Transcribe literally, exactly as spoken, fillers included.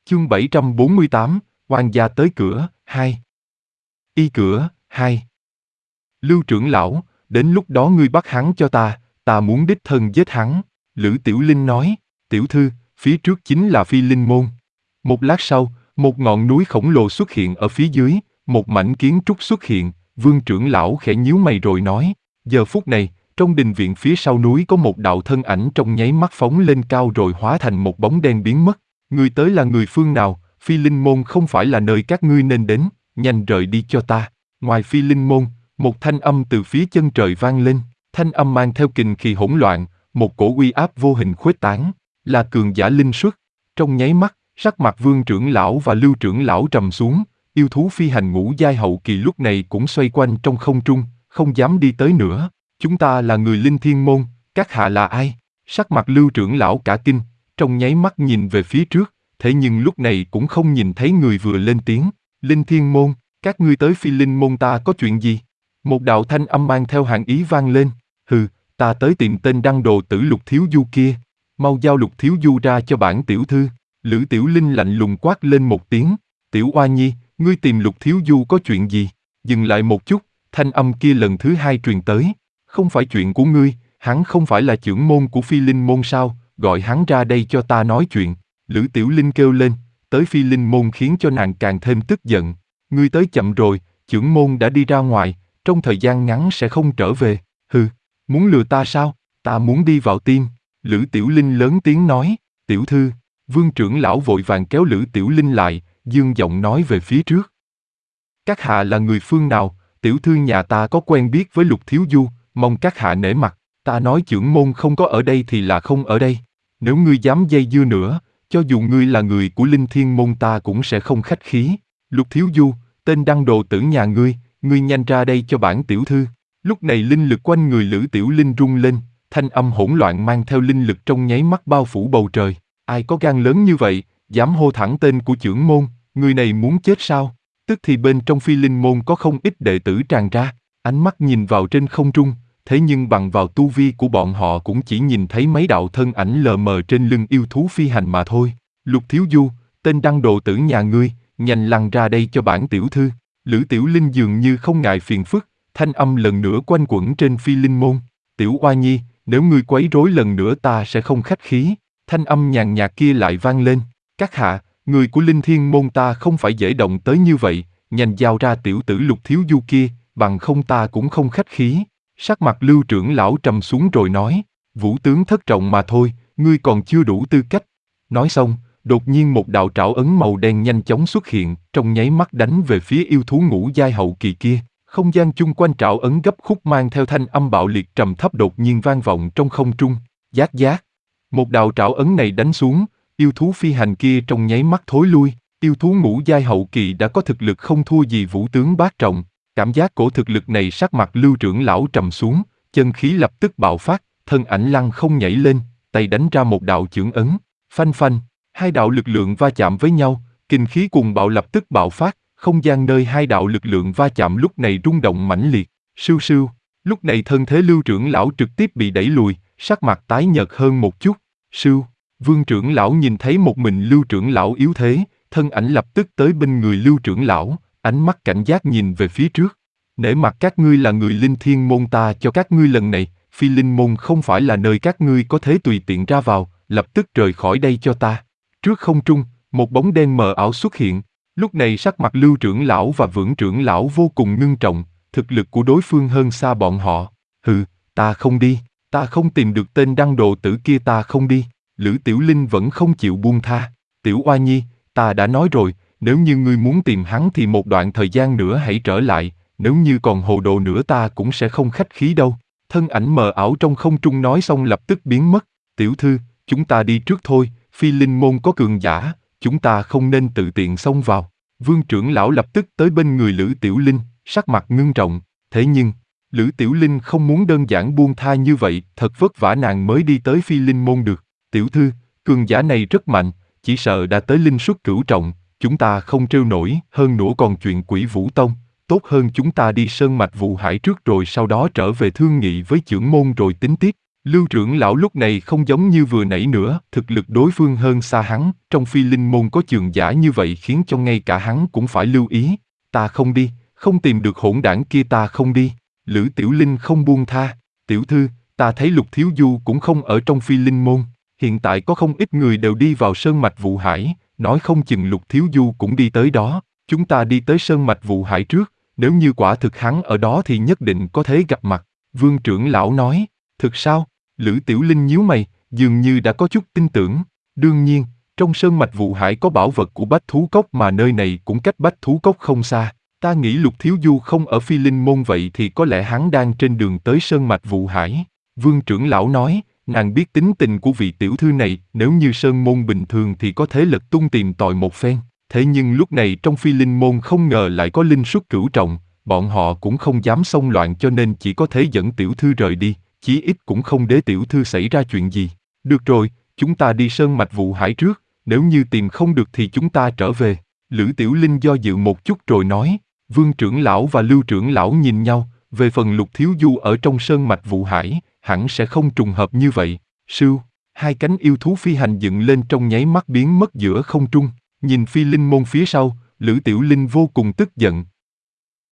Chương bảy trăm bốn mươi tám, oan gia tới cửa, hai. Y cửa, hai. Lưu trưởng lão, đến lúc đó ngươi bắt hắn cho ta, ta muốn đích thân giết hắn. Lữ Tiểu Linh nói, tiểu thư, phía trước chính là Phi Linh Môn. Một lát sau, một ngọn núi khổng lồ xuất hiện ở phía dưới, một mảnh kiến trúc xuất hiện, Vương trưởng lão khẽ nhíu mày rồi nói, giờ phút này, trong đình viện phía sau núi có một đạo thân ảnh trong nháy mắt phóng lên cao rồi hóa thành một bóng đen biến mất. Người tới là người phương nào? Phi Linh Môn không phải là nơi các ngươi nên đến, nhanh rời đi cho ta. Ngoài Phi Linh Môn, một thanh âm từ phía chân trời vang lên, thanh âm mang theo kình khí hỗn loạn, một cổ uy áp vô hình khuếch tán, là cường giả linh xuất. Trong nháy mắt, sắc mặt Vương trưởng lão và Lưu trưởng lão trầm xuống, yêu thú phi hành ngũ giai hậu kỳ lúc này cũng xoay quanh trong không trung, không dám đi tới nữa. Chúng ta là người Linh Thiên Môn, các hạ là ai? Sắc mặt Lưu trưởng lão cả kinh, trong nháy mắt nhìn về phía trước, thế nhưng lúc này cũng không nhìn thấy người vừa lên tiếng. Linh Thiên Môn, các ngươi tới Phi Linh Môn ta có chuyện gì? Một đạo thanh âm mang theo hàn ý vang lên. Hừ, ta tới tìm tên đăng đồ tử Lục Thiếu Du kia. Mau giao Lục Thiếu Du ra cho bản tiểu thư. Lữ Tiểu Linh lạnh lùng quát lên một tiếng. Tiểu Oa Nhi, ngươi tìm Lục Thiếu Du có chuyện gì? Dừng lại một chút, thanh âm kia lần thứ hai truyền tới. Không phải chuyện của ngươi, hắn không phải là trưởng môn của Phi Linh Môn sao? Gọi hắn ra đây cho ta nói chuyện. Lữ Tiểu Linh kêu lên, tới Phi Linh Môn khiến cho nàng càng thêm tức giận. Ngươi tới chậm rồi, trưởng môn đã đi ra ngoài, trong thời gian ngắn sẽ không trở về. Hừ, muốn lừa ta sao? Ta muốn đi vào tim. Lữ Tiểu Linh lớn tiếng nói, tiểu thư. Vương trưởng lão vội vàng kéo Lữ Tiểu Linh lại, dương giọng nói về phía trước. Các hạ là người phương nào? Tiểu thư nhà ta có quen biết với Lục Thiếu Du, mong các hạ nể mặt. Ta nói trưởng môn không có ở đây thì là không ở đây. Nếu ngươi dám dây dưa nữa, cho dù ngươi là người của Linh Thiên Môn ta cũng sẽ không khách khí. Lục Thiếu Du, tên đăng đồ tử nhà ngươi, ngươi nhanh ra đây cho bản tiểu thư. Lúc này linh lực quanh người Lữ Tiểu Linh rung lên, thanh âm hỗn loạn mang theo linh lực trong nháy mắt bao phủ bầu trời. Ai có gan lớn như vậy, dám hô thẳng tên của trưởng môn, người này muốn chết sao? Tức thì bên trong Phi Linh Môn có không ít đệ tử tràn ra, ánh mắt nhìn vào trên không trung, thế nhưng bằng vào tu vi của bọn họ cũng chỉ nhìn thấy mấy đạo thân ảnh lờ mờ trên lưng yêu thú phi hành mà thôi. Lục Thiếu Du, tên đăng đồ tử nhà ngươi, nhanh lăn ra đây cho bản tiểu thư. Lữ Tiểu Linh dường như không ngại phiền phức, thanh âm lần nữa quanh quẩn trên Phi Linh Môn. Tiểu Oa Nhi, nếu ngươi quấy rối lần nữa ta sẽ không khách khí. Thanh âm nhàn nhạt kia lại vang lên. Các hạ, người của Linh Thiên Môn ta không phải dễ động tới như vậy, nhanh giao ra tiểu tử Lục Thiếu Du kia, bằng không ta cũng không khách khí. Sắc mặt Lưu trưởng lão trầm xuống rồi nói, vũ tướng thất trọng mà thôi, ngươi còn chưa đủ tư cách. Nói xong, đột nhiên một đạo trảo ấn màu đen nhanh chóng xuất hiện, trong nháy mắt đánh về phía yêu thú ngũ giai hậu kỳ kia. Không gian chung quanh trảo ấn gấp khúc mang theo thanh âm bạo liệt trầm thấp đột nhiên vang vọng trong không trung. Giác giác. Một đạo trảo ấn này đánh xuống, yêu thú phi hành kia trong nháy mắt thối lui. Yêu thú ngũ giai hậu kỳ đã có thực lực không thua gì vũ tướng bát trọng. Cảm giác cổ thực lực này sắc mặt Lưu trưởng lão trầm xuống, chân khí lập tức bạo phát, thân ảnh lăng không nhảy lên, tay đánh ra một đạo chưởng ấn, phanh phanh, hai đạo lực lượng va chạm với nhau, kinh khí cuồng bạo lập tức bạo phát, không gian nơi hai đạo lực lượng va chạm lúc này rung động mãnh liệt, sưu sưu, lúc này thân thế Lưu trưởng lão trực tiếp bị đẩy lùi, sắc mặt tái nhợt hơn một chút, sưu, Vương trưởng lão nhìn thấy một mình Lưu trưởng lão yếu thế, thân ảnh lập tức tới bên người Lưu trưởng lão. Ánh mắt cảnh giác nhìn về phía trước. Nể mặt các ngươi là người Linh Thiên Môn ta cho các ngươi lần này, Phi Linh Môn không phải là nơi các ngươi có thể tùy tiện ra vào, lập tức rời khỏi đây cho ta. Trước không trung, một bóng đen mờ ảo xuất hiện. Lúc này sắc mặt Lưu trưởng lão và Vưỡng trưởng lão vô cùng ngưng trọng, thực lực của đối phương hơn xa bọn họ. Hừ, ta không đi, ta không tìm được tên đăng đồ tử kia ta không đi. Lữ Tiểu Linh vẫn không chịu buông tha. Tiểu Oa Nhi, ta đã nói rồi. Nếu như ngươi muốn tìm hắn thì một đoạn thời gian nữa hãy trở lại, nếu như còn hồ đồ nữa ta cũng sẽ không khách khí đâu. Thân ảnh mờ ảo trong không trung nói xong lập tức biến mất. Tiểu thư, chúng ta đi trước thôi, Phi Linh Môn có cường giả, chúng ta không nên tự tiện xông vào. Vương trưởng lão lập tức tới bên người Lữ Tiểu Linh, sắc mặt ngưng trọng. Thế nhưng, Lữ Tiểu Linh không muốn đơn giản buông tha như vậy, thật vất vả nàng mới đi tới Phi Linh Môn được. Tiểu thư, cường giả này rất mạnh, chỉ sợ đã tới linh xuất cửu trọng. Chúng ta không trêu nổi, hơn nữa còn chuyện Quỷ Vũ Tông, tốt hơn chúng ta đi sơn mạch vụ hải trước rồi sau đó trở về thương nghị với trưởng môn rồi tính tiếp. Lưu trưởng lão lúc này không giống như vừa nãy nữa, thực lực đối phương hơn xa hắn, trong phi linh môn có cường giả như vậy khiến cho ngay cả hắn cũng phải lưu ý. Ta không đi, không tìm được hỗn đảng kia ta không đi. Lữ Tiểu Linh không buông tha. Tiểu thư, ta thấy Lục Thiếu Du cũng không ở trong phi linh môn. Hiện tại có không ít người đều đi vào sơn mạch Vụ Hải, nói không chừng Lục Thiếu Du cũng đi tới đó. Chúng ta đi tới sơn mạch Vụ Hải trước, nếu như quả thực hắn ở đó thì nhất định có thể gặp mặt. Vương trưởng lão nói, thực sao? Lữ Tiểu Linh nhíu mày, dường như đã có chút tin tưởng. Đương nhiên, trong sơn mạch Vụ Hải có bảo vật của Bách Thú Cốc mà nơi này cũng cách Bách Thú Cốc không xa. Ta nghĩ Lục Thiếu Du không ở phi linh môn vậy thì có lẽ hắn đang trên đường tới sơn mạch Vụ Hải. Vương trưởng lão nói, nàng biết tính tình của vị tiểu thư này, nếu như sơn môn bình thường thì có thể lật tung tìm tòi một phen. Thế nhưng lúc này trong phi linh môn không ngờ lại có linh xuất cửu trọng, bọn họ cũng không dám xông loạn cho nên chỉ có thể dẫn tiểu thư rời đi, chí ít cũng không để tiểu thư xảy ra chuyện gì. Được rồi, chúng ta đi sơn mạch Vụ Hải trước, nếu như tìm không được thì chúng ta trở về. Lữ Tiểu Linh do dự một chút rồi nói. Vương trưởng lão và Lưu trưởng lão nhìn nhau, về phần Lục Thiếu Du ở trong sơn mạch Vụ Hải, hẳn sẽ không trùng hợp như vậy. Sưu, hai cánh yêu thú phi hành dựng lên trong nháy mắt biến mất giữa không trung, nhìn phi linh môn phía sau, Lữ Tiểu Linh vô cùng tức giận,